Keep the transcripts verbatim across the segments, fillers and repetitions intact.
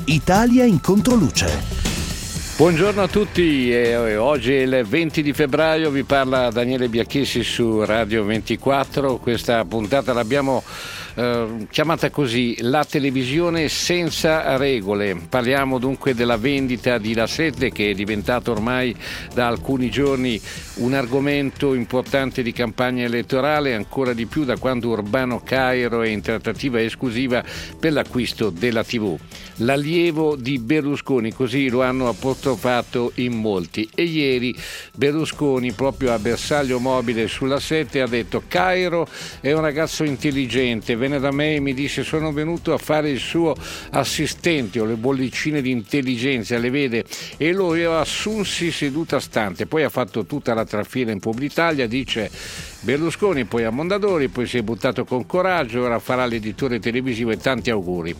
Italia in controluce. Buongiorno a tutti, eh, oggi è il venti di febbraio, vi parla Daniele Biacchessi su Radio ventiquattro. Questa puntata l'abbiamo eh, chiamata così, la televisione senza regole. Parliamo dunque della vendita di La Sette, che è diventato ormai da alcuni giorni un argomento importante di campagna elettorale, ancora di più da quando Urbano Cairo è in trattativa esclusiva per l'acquisto della tivù. L'allievo di Berlusconi, così lo hanno apostrofato in molti, e ieri Berlusconi proprio a bersaglio mobile sulla Sette ha detto: Cairo è un ragazzo intelligente, venne da me e mi disse sono venuto a fare il suo assistente, ho le bollicine di intelligenza, le vede, e lo assunsi seduta stante. Poi ha fatto tutta la trafila in Publitalia, dice Berlusconi, poi a Mondadori, poi si è buttato con coraggio, ora farà l'editore televisivo e tanti auguri.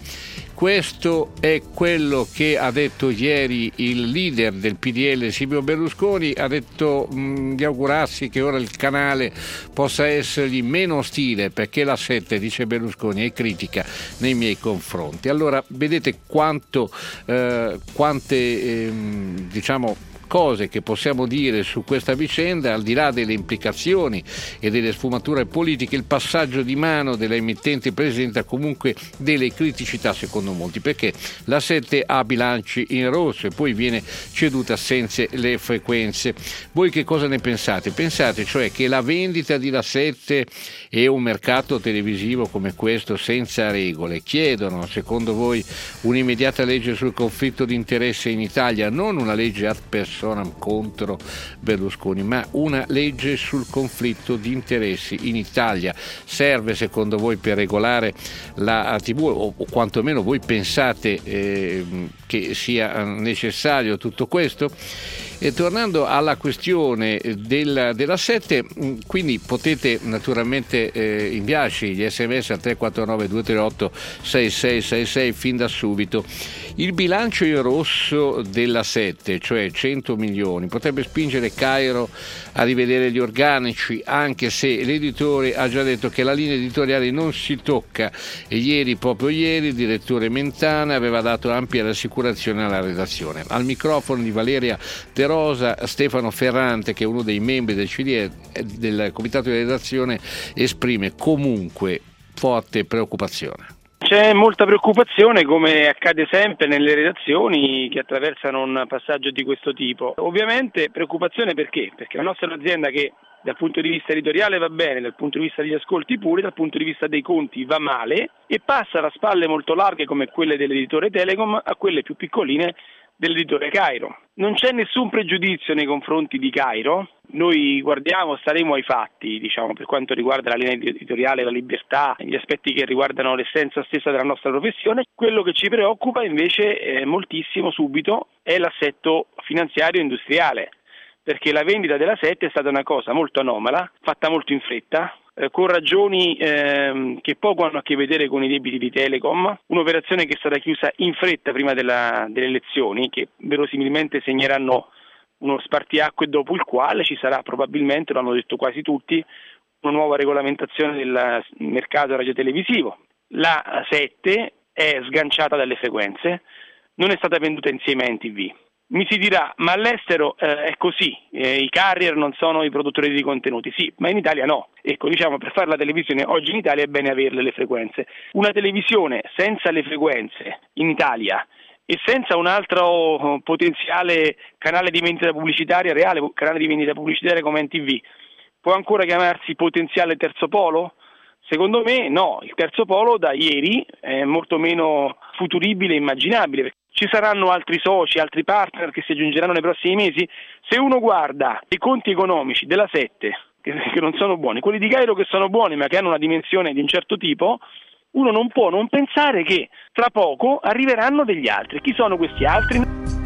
Questo è quello che ha detto ieri il leader del P D L, Silvio Berlusconi. Ha detto mh, di augurarsi che ora il canale possa essergli meno ostile, perché La Sette, dice Berlusconi, è critica nei miei confronti. Allora vedete quanto eh, quante eh, diciamo cose che possiamo dire su questa vicenda, al di là delle implicazioni e delle sfumature politiche. Il passaggio di mano dell'emittente presenta comunque delle criticità secondo molti, perché La Sette ha bilanci in rosso e poi viene ceduta senza le frequenze. Voi che cosa ne pensate? Pensate cioè che la vendita di La Sette e un mercato televisivo come questo senza regole chiedono, secondo voi, un'immediata legge sul conflitto di interesse in Italia, non una legge ad personam contro Berlusconi, ma una legge sul conflitto di interessi in Italia? Serve secondo voi per regolare la tivù, o, o quantomeno voi pensate eh, che sia necessario tutto questo? E tornando alla questione della, della Sette, quindi potete naturalmente eh, inviarci gli sms al tre quattro nove due tre otto sei sei sei sei fin da subito. Il bilancio in rosso della Sette, cioè cento milioni, potrebbe spingere Cairo a rivedere gli organici, anche se l'editore ha già detto che la linea editoriale non si tocca, e ieri, proprio ieri, il direttore Mentana aveva dato ampia rassicurazione alla redazione. Al microfono di Valeria De Rosa, Stefano Ferrante, che è uno dei membri del C D E, del comitato di redazione, esprime comunque forte preoccupazione. C'è molta preoccupazione, come accade sempre nelle redazioni che attraversano un passaggio di questo tipo. Ovviamente preoccupazione perché? Perché la nostra è un'azienda che dal punto di vista editoriale va bene, dal punto di vista degli ascolti pure, dal punto di vista dei conti va male, e passa da spalle molto larghe come quelle dell'editore Telecom a quelle più piccoline dell'editore Cairo. Non c'è nessun pregiudizio nei confronti di Cairo, noi guardiamo, staremo ai fatti, diciamo, per quanto riguarda la linea editoriale, la libertà, gli aspetti che riguardano l'essenza stessa della nostra professione. Quello che ci preoccupa invece eh, moltissimo subito è l'assetto finanziario e industriale, perché la vendita della Sette è stata una cosa molto anomala, fatta molto in fretta, eh, con ragioni eh, che poco hanno a che vedere con i debiti di Telecom, un'operazione che è stata chiusa in fretta prima della, delle elezioni, che verosimilmente segneranno uno spartiacque dopo il quale ci sarà probabilmente, lo hanno detto quasi tutti, una nuova regolamentazione del mercato radiotelevisivo. La Sette è sganciata dalle frequenze, non è stata venduta insieme a N T V. Mi si dirà, ma all'estero eh, è così, eh, i carrier non sono i produttori di contenuti, sì, ma in Italia no. Ecco, diciamo, per fare la televisione oggi in Italia è bene averle le frequenze. Una televisione senza le frequenze in Italia e senza un altro potenziale canale di vendita pubblicitaria, reale canale di vendita pubblicitaria come N T V, può ancora chiamarsi potenziale terzo polo? Secondo me no, il terzo polo da ieri è molto meno futuribile e immaginabile. Ci saranno altri soci, altri partner che si aggiungeranno nei prossimi mesi? Se uno guarda i conti economici della Sette, che, che non sono buoni, quelli di Cairo che sono buoni ma che hanno una dimensione di un certo tipo, uno non può non pensare che tra poco arriveranno degli altri. Chi sono questi altri?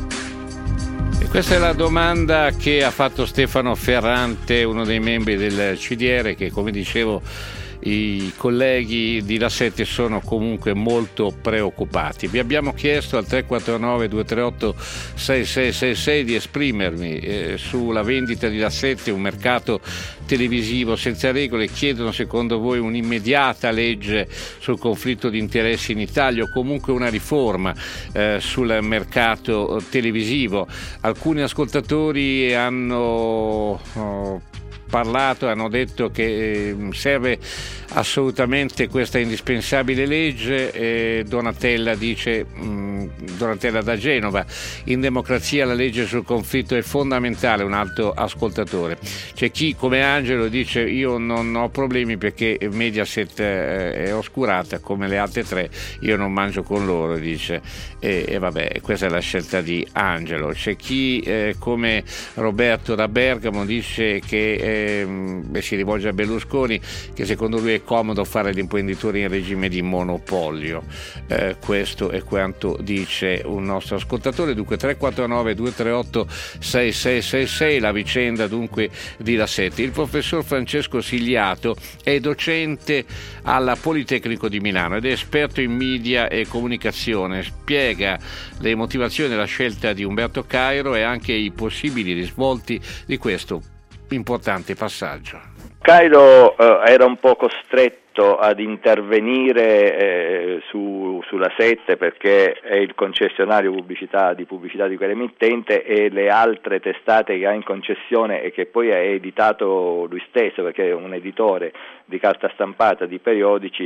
E questa è la domanda che ha fatto Stefano Ferrante, uno dei membri del C D R, che, come dicevo, i colleghi di La Sette sono comunque molto preoccupati. Vi abbiamo chiesto al tre quattro nove due tre otto sei sei sei sei di esprimermi eh, sulla vendita di La Sette, un mercato televisivo senza regole. Chiedono secondo voi un'immediata legge sul conflitto di interessi in Italia o comunque una riforma eh, sul mercato televisivo. Alcuni ascoltatori hanno oh, parlato, hanno detto che serve assolutamente questa indispensabile legge. eh, Donatella dice, mh, Donatella da Genova, in democrazia la legge sul conflitto è fondamentale. Un altro ascoltatore, c'è chi come Angelo dice io non ho problemi perché Mediaset eh, è oscurata come le altre tre, io non mangio con loro, dice, e, e vabbè, questa è la scelta di Angelo. C'è chi eh, come Roberto da Bergamo dice che eh, Beh, si rivolge a Berlusconi, che secondo lui è comodo fare l'imprenditore in regime di monopolio. Eh, questo è quanto dice un nostro ascoltatore. Dunque tre quattro nove due tre otto sei sei sei sei, la vicenda dunque di La Sette. Il professor Francesco Sigliato è docente al Politecnico di Milano ed è esperto in media e comunicazione. Spiega le motivazioni della scelta di Umberto Cairo e anche i possibili risvolti di questo importante passaggio. Cairo eh, era un po' costretto ad intervenire eh, su, sulla Sette perché è il concessionario pubblicità, di pubblicità di quell'emittente, e le altre testate che ha in concessione e che poi ha editato lui stesso, perché è un editore di carta stampata, di periodici.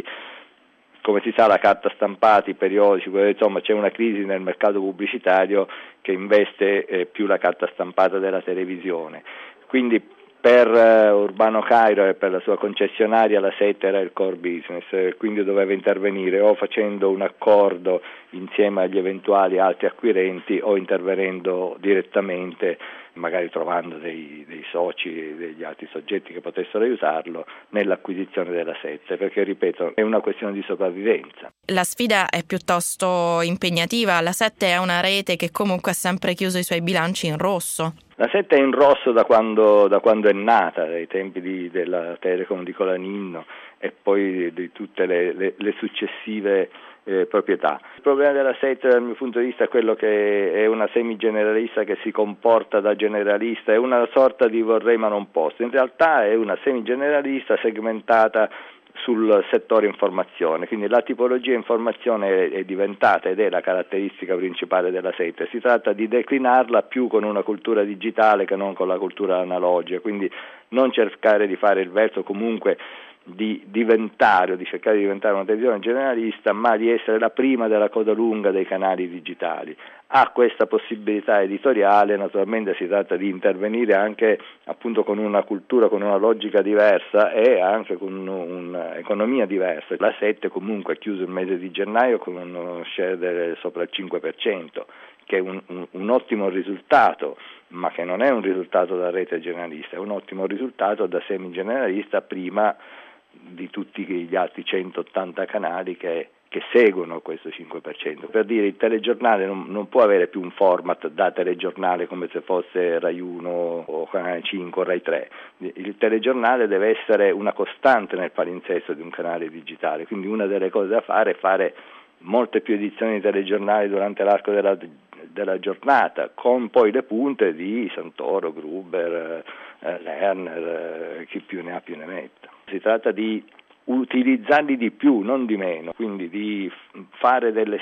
Come si sa, la carta stampata, i periodici, insomma c'è una crisi nel mercato pubblicitario che investe eh, più la carta stampata della televisione. Quindi per uh, Urbano Cairo e per la sua concessionaria La Sette era il core business, eh, quindi doveva intervenire o facendo un accordo insieme agli eventuali altri acquirenti o intervenendo direttamente, magari trovando dei, dei soci, degli altri soggetti che potessero aiutarlo nell'acquisizione della Sette, perché ripeto è una questione di sopravvivenza. La sfida è piuttosto impegnativa. La Sette è una rete che comunque ha sempre chiuso i suoi bilanci in rosso. La Sette è in rosso da quando, da quando è nata, dai tempi di, della Telecom di Colaninno e poi di tutte le, le, le successive eh, proprietà. Il problema della Sette dal mio punto di vista è quello che è una semi-generalista che si comporta da generalista, è una sorta di vorrei ma non posso. In realtà è una semi-generalista segmentata sul settore informazione, quindi la tipologia informazione è diventata ed è la caratteristica principale della Sette. Si tratta di declinarla più con una cultura digitale che non con la cultura analogica, quindi non cercare di fare il verso comunque di diventare o di cercare di diventare una televisione generalista, ma di essere la prima della coda lunga dei canali digitali. Ha questa possibilità editoriale, naturalmente si tratta di intervenire anche appunto con una cultura, con una logica diversa e anche con un'economia diversa. La Sette comunque ha chiuso il mese di gennaio con uno share del, sopra il cinque per cento, che è un, un, un ottimo risultato, ma che non è un risultato da rete generalista, è un ottimo risultato da semi-generalista prima di tutti gli altri centottanta canali che, che seguono questo cinque per cento. Per dire, il telegiornale non, non può avere più un format da telegiornale come se fosse Rai uno o Canale cinque o Rai tre. Il telegiornale deve essere una costante nel palinsesto di un canale digitale, quindi una delle cose da fare è fare molte più edizioni di telegiornali durante l'arco della, della giornata, con poi le punte di Santoro, Gruber, eh, Lerner, eh, chi più ne ha più ne metta. Si tratta di utilizzarli di più, non di meno, quindi di fare delle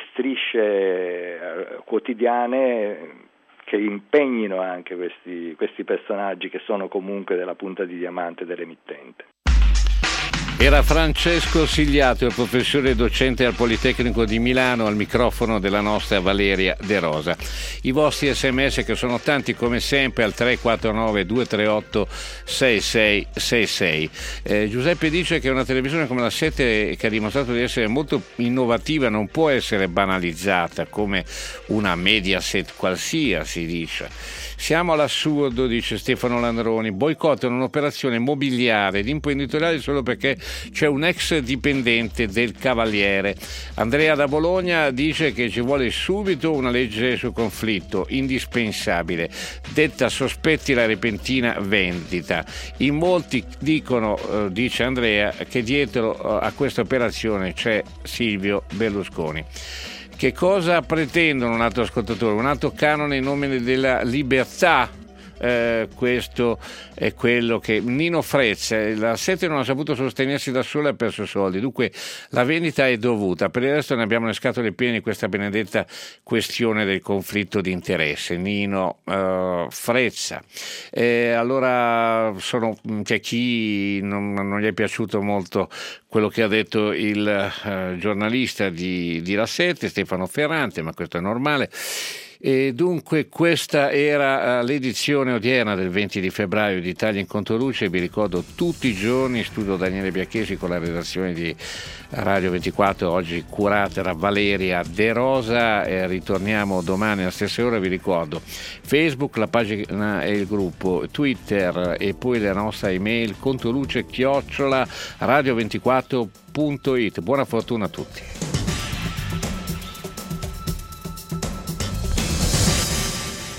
strisce quotidiane che impegnino anche questi, questi personaggi che sono comunque della punta di diamante dell'emittente. Era Francesco Sigliato, il professore docente al Politecnico di Milano, al microfono della nostra Valeria De Rosa. I vostri sms, che sono tanti come sempre, al tre quattro nove due tre otto sei sei sei sei. Eh, Giuseppe dice che una televisione come la Sette, che ha dimostrato di essere molto innovativa, non può essere banalizzata come una Mediaset qualsiasi, dice. Siamo all'assurdo, dice Stefano Landroni, boicottano un'operazione mobiliare ed imprenditoriale solo perché c'è un ex dipendente del Cavaliere. Andrea da Bologna dice che ci vuole subito una legge sul conflitto, indispensabile, detta sospetti la repentina vendita. In molti dicono, eh, dice Andrea, che dietro eh, a questa operazione c'è Silvio Berlusconi. Che cosa pretendono un altro ascoltatore? Un altro canone in nome della libertà? Eh, questo è quello che Nino Frezza, la Sette non ha saputo sostenersi da sola e ha perso soldi, dunque la vendita è dovuta. Per il resto ne abbiamo le scatole piene di questa benedetta questione del conflitto di interesse. Nino eh, Frezza. Eh, allora sono, c'è chi non, non gli è piaciuto molto quello che ha detto il eh, giornalista di, di La Sette, Stefano Ferrante, ma questo è normale. E dunque questa era l'edizione odierna del venti di febbraio di Italia in Controluce. Vi ricordo tutti i giorni studio Daniele Biacchesi con la redazione di Radio ventiquattro, oggi curata da Valeria De Rosa. E ritorniamo domani alla stessa ora. Vi ricordo Facebook, la pagina e il gruppo, Twitter e poi la nostra email controluce chiocciola radio ventiquattro punto it. Buona fortuna a tutti.